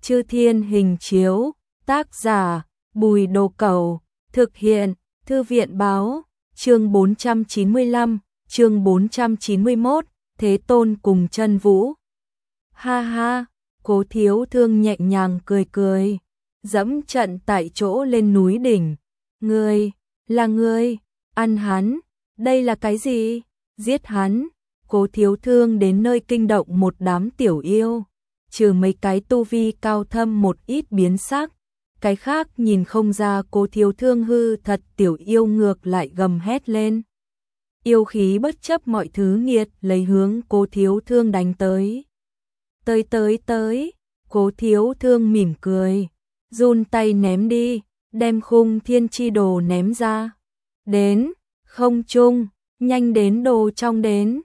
Chư Thiên Hình Chiếu, tác giả Bùi Đồ Cẩu, thực hiện Thư viện báo, chương 495, chương 491, Thế Tôn cùng Chân Vũ. Ha ha, Cố Thiếu Thương nhẹ nhàng cười cười, dẫm trận tại chỗ lên núi đỉnh. Ngươi, là ngươi, ăn hắn, đây là cái gì? Giết hắn. Cố Thiếu Thương đến nơi kinh động một đám tiểu yêu, trừ mấy cái tu vi cao thâm một ít biến sắc, cái khác nhìn không ra. Cố Thiếu Thương hư thật tiểu yêu ngược lại gầm hét lên. Yêu khí bất chấp mọi thứ nghiệt lấy hướng Cố Thiếu Thương đánh tới. Tới, Cố Thiếu Thương mỉm cười, run tay ném đi, đem Khung Thiên Chi Đồ ném ra. Đến, không trung, nhanh đến đồ trong đến.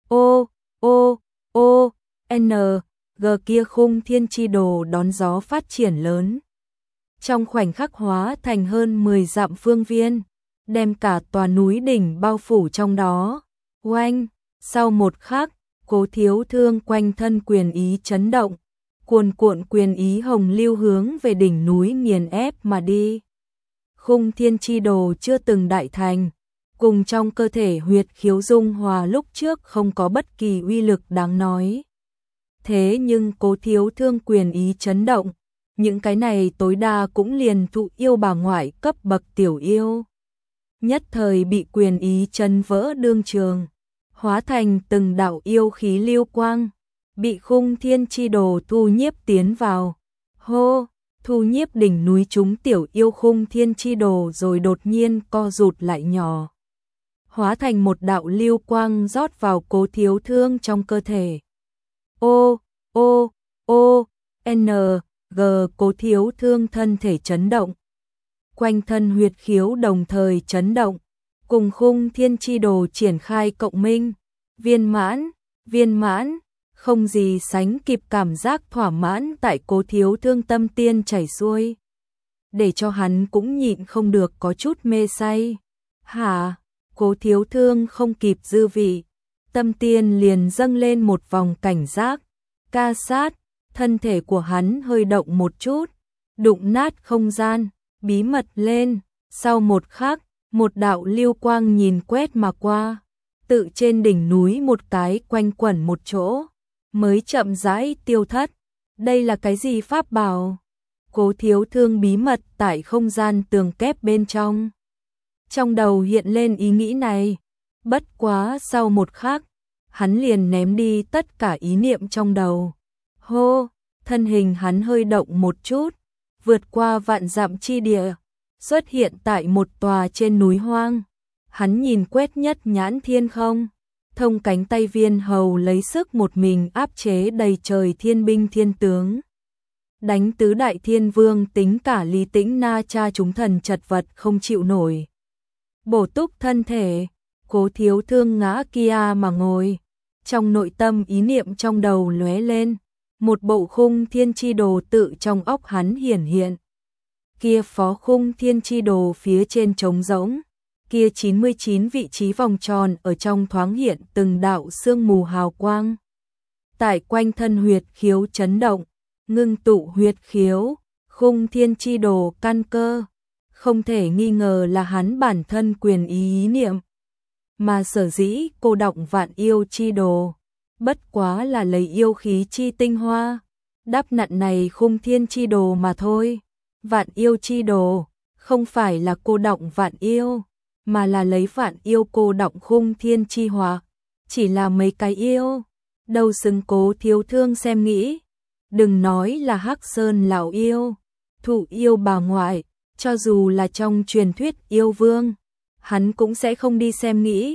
G kia Khung Thiên Chi Đồ đón gió phát triển lớn. Trong khoảnh khắc hóa thành hơn 10 dặm phương viên, đem cả tòa núi đỉnh bao phủ trong đó. Oanh, sau một khắc, Cố Thiếu Thương quanh thân quyền ý chấn động, cuồn cuộn quyền ý hồng lưu hướng về đỉnh núi nghiền ép mà đi. Khung Thiên Chi Đồ chưa từng đại thành, cùng trong cơ thể huyệt khiếu dung hòa lúc trước không có bất kỳ uy lực đáng nói. Thế nhưng Cố Thiếu Thương quyền ý chấn động, những cái này tối đa cũng liền thụ yêu bà ngoại cấp bậc tiểu yêu. Nhất thời bị quyền ý chấn vỡ đương trường, hóa thành từng đạo yêu khí lưu quang, bị Khung Thiên Chi Đồ thu nhiếp tiến vào. Hô, thu nhiếp đỉnh núi chúng tiểu yêu Khung Thiên Chi Đồ rồi đột nhiên co rụt lại nhỏ, hóa thành một đạo lưu quang rót vào Cố Thiếu Thương trong cơ thể. Cố Thiếu Thương thân thể chấn động, quanh thân huyệt khiếu đồng thời chấn động, cùng Khung Thiên Chi Đồ triển khai cộng minh, viên mãn, không gì sánh kịp cảm giác thỏa mãn tại Cố Thiếu Thương tâm tiên chảy xuôi, để cho hắn cũng nhịn không được có chút mê say. Hả? Cố Thiếu Thương không kịp dư vị, tâm tiên liền dâng lên một vòng cảnh giác, ca sát, thân thể của hắn hơi động một chút, đụng nát không gian, bí mật lên. Sau một khắc, một đạo lưu quang nhìn quét mà qua, tự trên đỉnh núi một cái quanh quẩn một chỗ, mới chậm rãi tiêu thất. Đây là cái gì pháp bảo? Cố Thiếu Thương bí mật tại không gian tường kép bên trong. Trong đầu hiện lên ý nghĩ này, bất quá sau một khắc, hắn liền ném đi tất cả ý niệm trong đầu. Hô, thân hình hắn hơi động một chút, vượt qua vạn dặm chi địa, xuất hiện tại một tòa trên núi hoang. Hắn nhìn quét nhất nhãn thiên không, thông cánh tay viên hầu lấy sức một mình áp chế đầy trời thiên binh thiên tướng, đánh tứ đại thiên vương tính cả Lý Tĩnh Na cha chúng thần chật vật không chịu nổi. Bổ túc thân thể, Cố Thiếu Thương ngã kia mà ngồi, trong nội tâm ý niệm trong đầu lóe lên, một bộ Khung Thiên Chi Đồ tự trong óc hắn hiển hiện. Kia phó Khung Thiên Chi Đồ phía trên trống rỗng, kia 99 vị trí vòng tròn ở trong thoáng hiện từng đạo sương mù hào quang. Tại quanh thân huyệt khiếu chấn động, ngưng tụ huyệt khiếu, Khung Thiên Chi Đồ căn cơ, không thể nghi ngờ là hắn bản thân quyền ý niệm. Mà sở dĩ cô động Vạn Yêu Chi Đồ, bất quá là lấy yêu khí chi tinh hoa đắp nặn này Khung Thiên Chi Đồ mà thôi. Vạn Yêu Chi Đồ không phải là cô động vạn yêu, mà là lấy vạn yêu cô động Khung Thiên Chi Hòa. Chỉ là mấy cái yêu, đâu xứng Cố Thiếu Thương xem nghĩ. Đừng nói là Hắc Sơn lão yêu, thụ yêu bà ngoại, cho dù là trong truyền thuyết yêu vương, hắn cũng sẽ không đi xem nghĩ.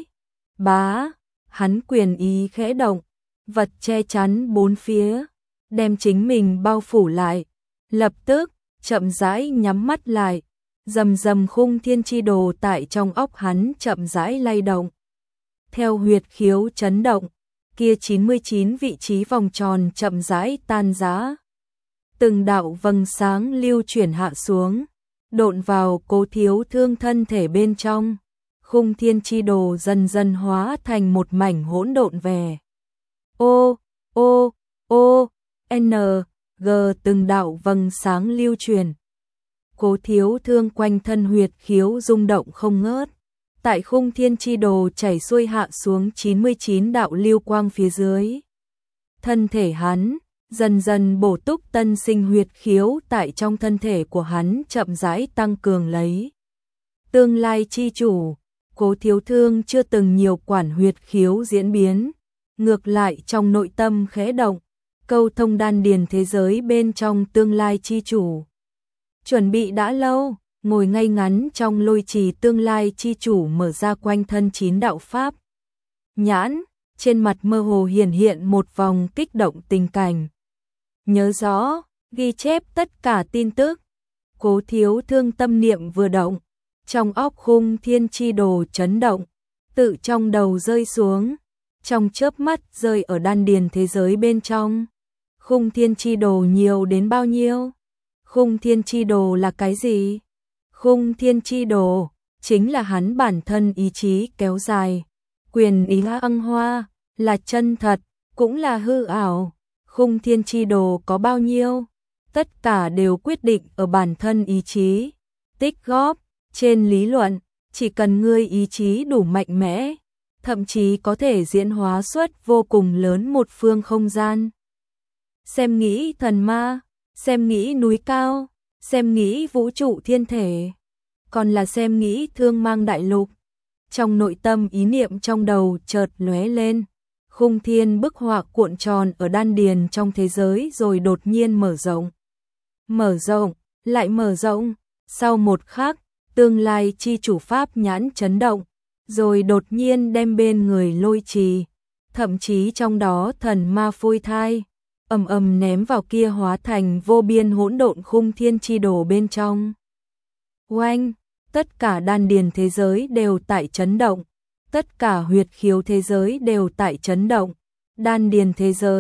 Bá, hắn quyền ý khẽ động, vật che chắn bốn phía, đem chính mình bao phủ lại, lập tức chậm rãi nhắm mắt lại, rầm Khung Thiên Chi Đồ tại trong óc hắn chậm rãi lay động. Theo huyệt khiếu chấn động, kia 99 vị trí vòng tròn chậm rãi tan rã. Từng đạo vầng sáng lưu chuyển hạ xuống, độn vào Cố Thiếu Thương thân thể bên trong. Khung Thiên Chi Đồ dần dần hóa thành một mảnh hỗn độn vẻ. từng đạo vầng sáng lưu truyền. Cố Thiếu Thương quanh thân huyệt khiếu rung động không ngớt. Tại khung thiên chi đồ chảy xuôi hạ xuống 99 đạo lưu quang phía dưới. Thân thể hắn dần dần bổ túc tân sinh huyệt khiếu tại trong thân thể của hắn chậm rãi tăng cường lấy. Tương lai chi chủ, Cố Thiếu Thương chưa từng nhiều quản huyệt khiếu diễn biến, ngược lại trong nội tâm khẽ động, câu thông đan điền thế giới bên trong tương lai chi chủ. Chuẩn bị đã lâu, ngồi ngay ngắn trong lôi trì tương lai chi chủ mở ra quanh thân 9 đạo pháp. Nhãn, trên mặt mơ hồ hiển hiện một vòng kích động tình cảnh. Nhớ rõ, ghi chép tất cả tin tức. Cố Thiếu Thương tâm niệm vừa động, trong óc khung thiên chi đồ chấn động, tự trong đầu rơi xuống, trong chớp mắt rơi ở đan điền thế giới bên trong. Khung thiên chi đồ nhiều đến bao nhiêu? Khung thiên chi đồ là cái gì? Khung thiên chi đồ chính là hắn bản thân ý chí kéo dài. Quyền ý ăng hoa là chân thật, cũng là hư ảo. Khung thiên chi đồ có bao nhiêu? Tất cả đều quyết định ở bản thân ý chí. Tích góp, trên lý luận, chỉ cần ngươi ý chí đủ mạnh mẽ, thậm chí có thể diễn hóa xuất vô cùng lớn một phương không gian. Xem nghĩ thần ma, xem nghĩ núi cao, xem nghĩ vũ trụ thiên thể, còn là xem nghĩ thương mang đại lục. Trong nội tâm ý niệm trong đầu chợt lóe lên, khung thiên bức họa cuộn tròn ở đan điền trong thế giới rồi đột nhiên mở rộng. Mở rộng, lại mở rộng, sau một khắc, tương lai chi chủ pháp nhãn chấn động, rồi đột nhiên đem bên người lôi trì, thậm chí trong đó thần ma phôi thai, ầm ầm ném vào kia hóa thành vô biên hỗn độn khung thiên chi đồ bên trong. Oanh, tất cả đan điền thế giới đều tại chấn động, tất cả huyệt khiếu thế giới đều tại chấn động. Đan điền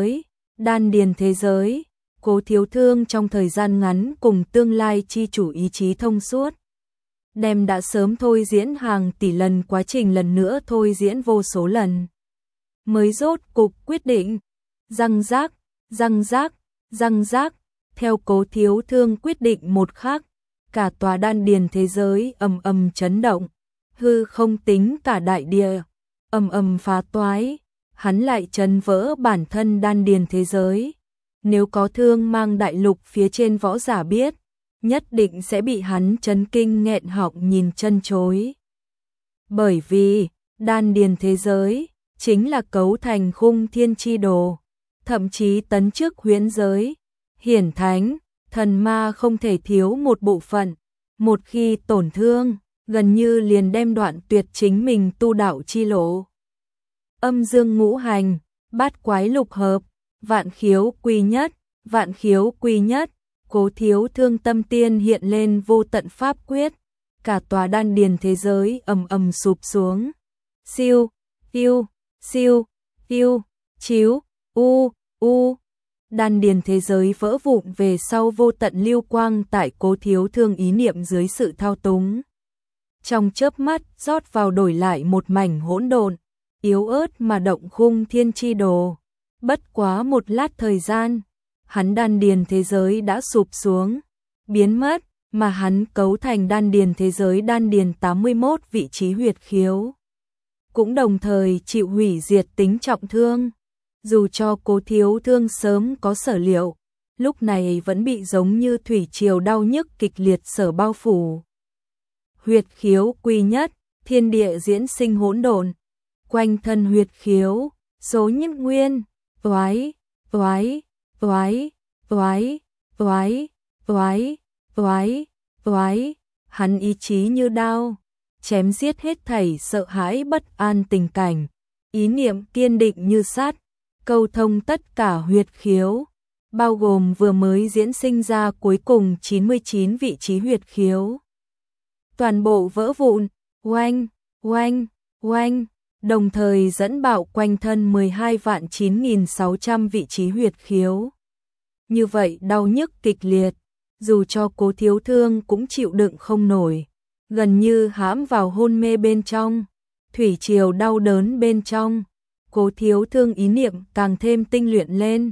thế giới, Cố Thiếu Thương trong thời gian ngắn cùng tương lai chi chủ ý chí thông suốt, đem đã sớm thôi diễn hàng tỷ lần quá trình lần nữa thôi diễn vô số lần. Mới rốt cục quyết định, răng rác, răng rác, răng rác, theo Cố Thiếu Thương quyết định một khắc, cả tòa đan điền thế giới ầm ầm chấn động, hư không tính cả đại địa, ầm ầm phá toái, hắn lại chấn vỡ bản thân đan điền thế giới. Nếu có thương mang đại lục phía trên võ giả biết, nhất định sẽ bị hắn chấn kinh nghẹn họng nhìn chân chối. Bởi vì, đan điền thế giới chính là cấu thành khung thiên chi đồ, thậm chí tấn chức huyễn giới, hiển thánh, thần ma không thể thiếu một bộ phận, một khi tổn thương, gần như liền đem đoạn tuyệt chính mình tu đạo chi lộ. Âm dương ngũ hành, bát quái lục hợp, vạn khiếu quy nhất, Cố Thiếu Thương tâm tiên hiện lên vô tận pháp quyết, cả tòa đan điền thế giới ầm ầm sụp xuống. Siêu, tiêu, siêu, tiêu, chiếu, đan điền thế giới vỡ vụn về sau vô tận lưu quang tại Cố Thiếu Thương ý niệm dưới sự thao túng. Trong chớp mắt rót vào đổi lại một mảnh hỗn độn, yếu ớt mà động khung thiên chi đồ. Bất quá một lát thời gian, hắn đan điền thế giới đã sụp xuống, biến mất, mà hắn cấu thành đan điền thế giới đan điền 81 vị trí huyệt khiếu. Cũng đồng thời chịu hủy diệt tính trọng thương. Dù cho Cố Thiếu Thương sớm có sở liệu, lúc này vẫn bị giống như thủy triều đau nhức kịch liệt sở bao phủ. Huyệt khiếu quy nhất, thiên địa diễn sinh hỗn độn, quanh thân huyệt khiếu, số nhất nguyên, toái, hắn ý chí như đao, chém giết hết thảy sợ hãi bất an tình cảnh, ý niệm kiên định như sắt, câu thông tất cả huyệt khiếu, bao gồm vừa mới diễn sinh ra cuối cùng 99 vị trí huyệt khiếu. Toàn bộ vỡ vụn, oanh, đồng thời dẫn bạo quanh thân 12.9600 vị trí huyệt khiếu. Như vậy đau nhức kịch liệt, dù cho Cố Thiếu Thương cũng chịu đựng không nổi, gần như hãm vào hôn mê bên trong, thủy triều đau đớn bên trong. Cố Thiếu Thương ý niệm càng thêm tinh luyện lên,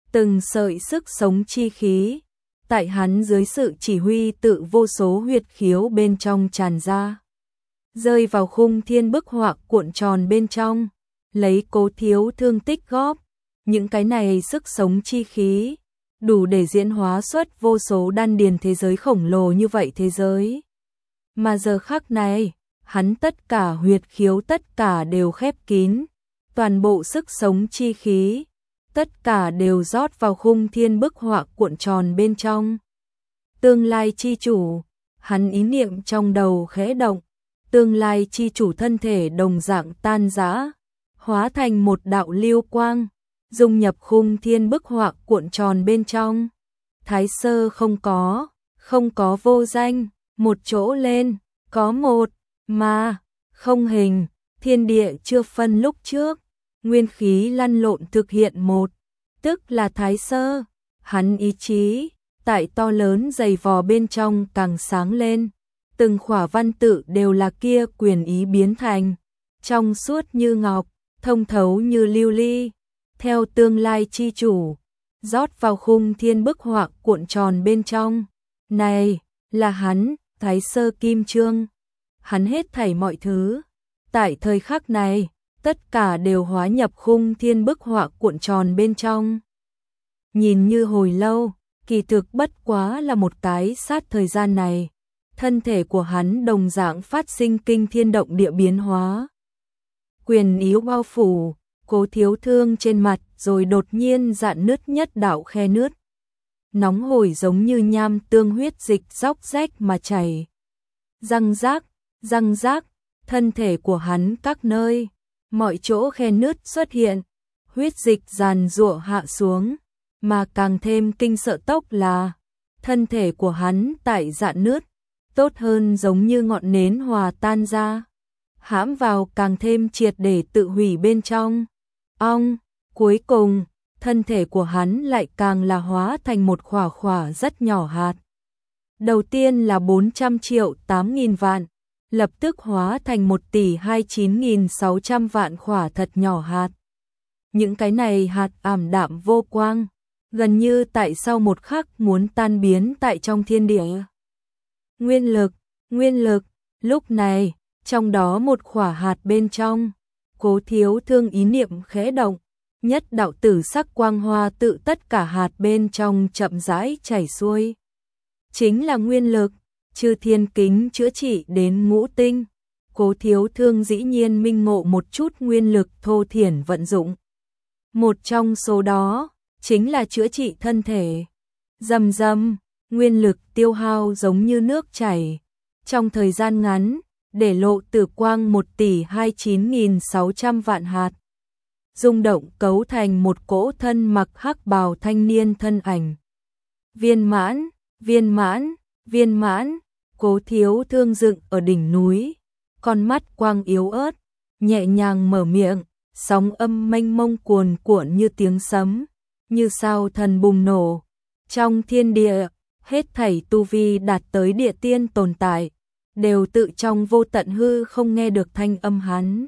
từng sợi sức sống chi khí, tại hắn dưới sự chỉ huy tự vô số huyệt khiếu bên trong tràn ra, rơi vào khung thiên bức họa cuộn tròn bên trong, lấy Cố Thiếu Thương tích góp, những cái này sức sống chi khí, đủ để diễn hóa xuất vô số đan điền thế giới khổng lồ như vậy thế giới. Mà giờ khắc này, hắn tất cả huyệt khiếu tất cả đều khép kín, toàn bộ sức sống chi khí, tất cả đều rót vào khung thiên bức họa cuộn tròn bên trong. Tương lai chi chủ, hắn ý niệm trong đầu khẽ động, tương lai chi chủ thân thể đồng dạng tan rã, hóa thành một đạo lưu quang, dung nhập khung thiên bức họa cuộn tròn bên trong. Thái sơ không có vô danh, một chỗ lên, có một, mà, không hình, thiên địa chưa phân lúc trước, nguyên khí lăn lộn thực hiện một, tức là thái sơ, hắn ý chí, tại to lớn dày vò bên trong càng sáng lên, từng khỏa văn tự đều là kia quyền ý biến thành, trong suốt như ngọc, thông thấu như lưu ly, theo tương lai chi chủ, rót vào khung thiên bức họa cuộn tròn bên trong. Này, là hắn, Thái Sơ Kim Chương. Hắn hết thảy mọi thứ. Tại thời khắc này, tất cả đều hóa nhập khung thiên bức họa cuộn tròn bên trong. Nhìn như hồi lâu, kỳ thực bất quá là một cái sát thời gian này. Thân thể của hắn đồng dạng phát sinh kinh thiên động địa biến hóa. Quyền yếu bao phủ, Cố Thiếu Thương trên mặt rồi đột nhiên rạn nứt nhất đạo khe nứt. Nóng hổi giống như nham tương huyết dịch róc rách mà chảy. Răng rác, thân thể của hắn các nơi, mọi chỗ khe nứt xuất hiện, huyết dịch giàn giụa hạ xuống, mà càng thêm kinh sợ tốc là thân thể của hắn tại rạn nứt, tốt hơn giống như ngọn nến hòa tan ra, hãm vào càng thêm triệt để tự hủy bên trong. Cuối cùng, thân thể của hắn lại càng là hóa thành một khỏa rất nhỏ hạt. Đầu tiên là 400 triệu 8.000 vạn, lập tức hóa thành 1 tỷ 29.600 vạn khỏa thật nhỏ hạt. Những cái này hạt ảm đạm vô quang, gần như tại sau một khắc muốn tan biến tại trong thiên địa. Nguyên lực, lúc này, trong đó một khỏa hạt bên trong, Cố Thiếu Thương ý niệm khẽ động, nhất đạo tử sắc quang hoa tự tất cả hạt bên trong chậm rãi chảy xuôi. Chính là nguyên lực, chư thiên kính chữa trị đến ngũ tinh. Cố Thiếu Thương dĩ nhiên minh ngộ một chút nguyên lực thô thiển vận dụng. Một trong số đó, chính là chữa trị thân thể. Rầm, nguyên lực tiêu hao giống như nước chảy. Trong thời gian ngắn, để lộ tử quang 1 tỷ 29.600 vạn hạt. Rung động cấu thành một cỗ thân mặc hắc bào thanh niên thân ảnh. Viên mãn, Cố Thiếu Thương dựng ở đỉnh núi, con mắt quang yếu ớt, nhẹ nhàng mở miệng, sóng âm mênh mông cuồn cuộn như tiếng sấm, như sao thần bùng nổ. Trong thiên địa, hết thảy tu vi đạt tới địa tiên tồn tại, đều tự trong vô tận hư không nghe được thanh âm hắn.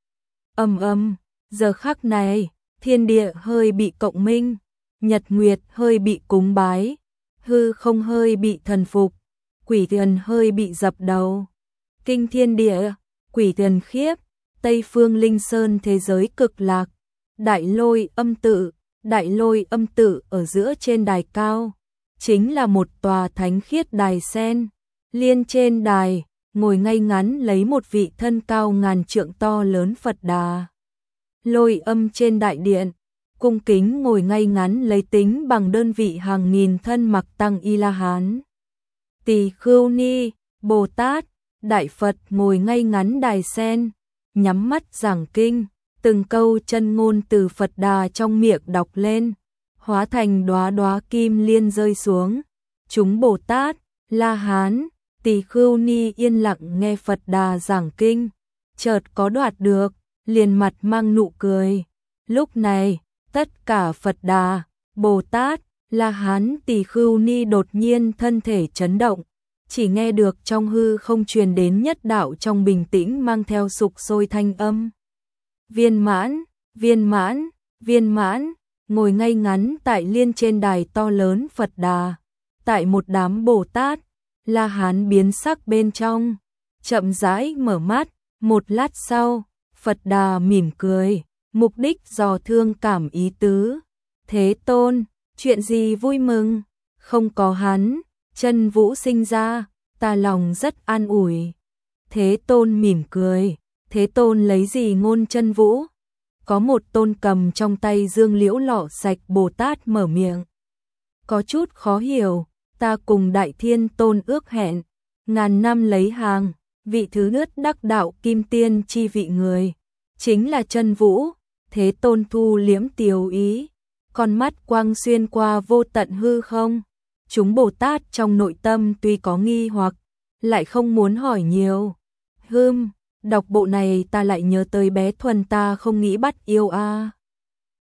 Giờ khắc này, thiên địa hơi bị cộng minh, nhật nguyệt hơi bị cúng bái, hư không hơi bị thần phục, quỷ thần hơi bị dập đầu. Kinh thiên địa, quỷ thần khiếp, Tây phương linh sơn thế giới cực lạc, đại lôi âm tự ở giữa trên đài cao, chính là một tòa thánh khiết đài sen. Liên trên đài, ngồi ngay ngắn lấy một vị thân cao ngàn trượng to lớn Phật Đà. Lôi âm trên đại điện, cung kính ngồi ngay ngắn lấy tính bằng đơn vị hàng nghìn thân mặc tăng y la hán. Tỳ Khưu Ni, Bồ Tát, Đại Phật ngồi ngay ngắn đài sen, nhắm mắt giảng kinh, từng câu chân ngôn từ Phật Đà trong miệng đọc lên, hóa thành đóa đóa kim liên rơi xuống. Chúng Bồ Tát, La Hán, Tỳ Khưu Ni yên lặng nghe Phật Đà giảng kinh, chợt có đoạt được, liền mặt mang nụ cười. Lúc này, tất cả Phật Đà, Bồ Tát, La Hán, Tỳ Khưu Ni đột nhiên thân thể chấn động, chỉ nghe được trong hư không truyền đến nhất đạo trong bình tĩnh mang theo sục sôi thanh âm. Viên mãn, ngồi ngay ngắn tại liên trên đài to lớn Phật Đà, tại một đám Bồ Tát, La Hán biến sắc bên trong, chậm rãi mở mắt, một lát sau, Phật Đà mỉm cười, mục đích dò thương cảm ý tứ. Thế Tôn, chuyện gì vui mừng? Không có hắn, Chân Vũ sinh ra, ta lòng rất an ủi. Thế Tôn mỉm cười, Thế Tôn lấy gì ngôn Chân Vũ? Có một tôn cầm trong tay dương liễu lọ sạch Bồ Tát mở miệng. Có chút khó hiểu, ta cùng Đại Thiên Tôn ước hẹn, ngàn năm lấy hàng, vị thứ nhất đắc đạo kim tiên chi vị người, chính là Chân Vũ. Thế Tôn thu liễm tiều ý, con mắt quang xuyên qua vô tận hư không. Chúng Bồ Tát trong nội tâm tuy có nghi hoặc, lại không muốn hỏi nhiều. Đọc bộ này ta lại nhớ tới bé Thuần ta không nghĩ bắt yêu a.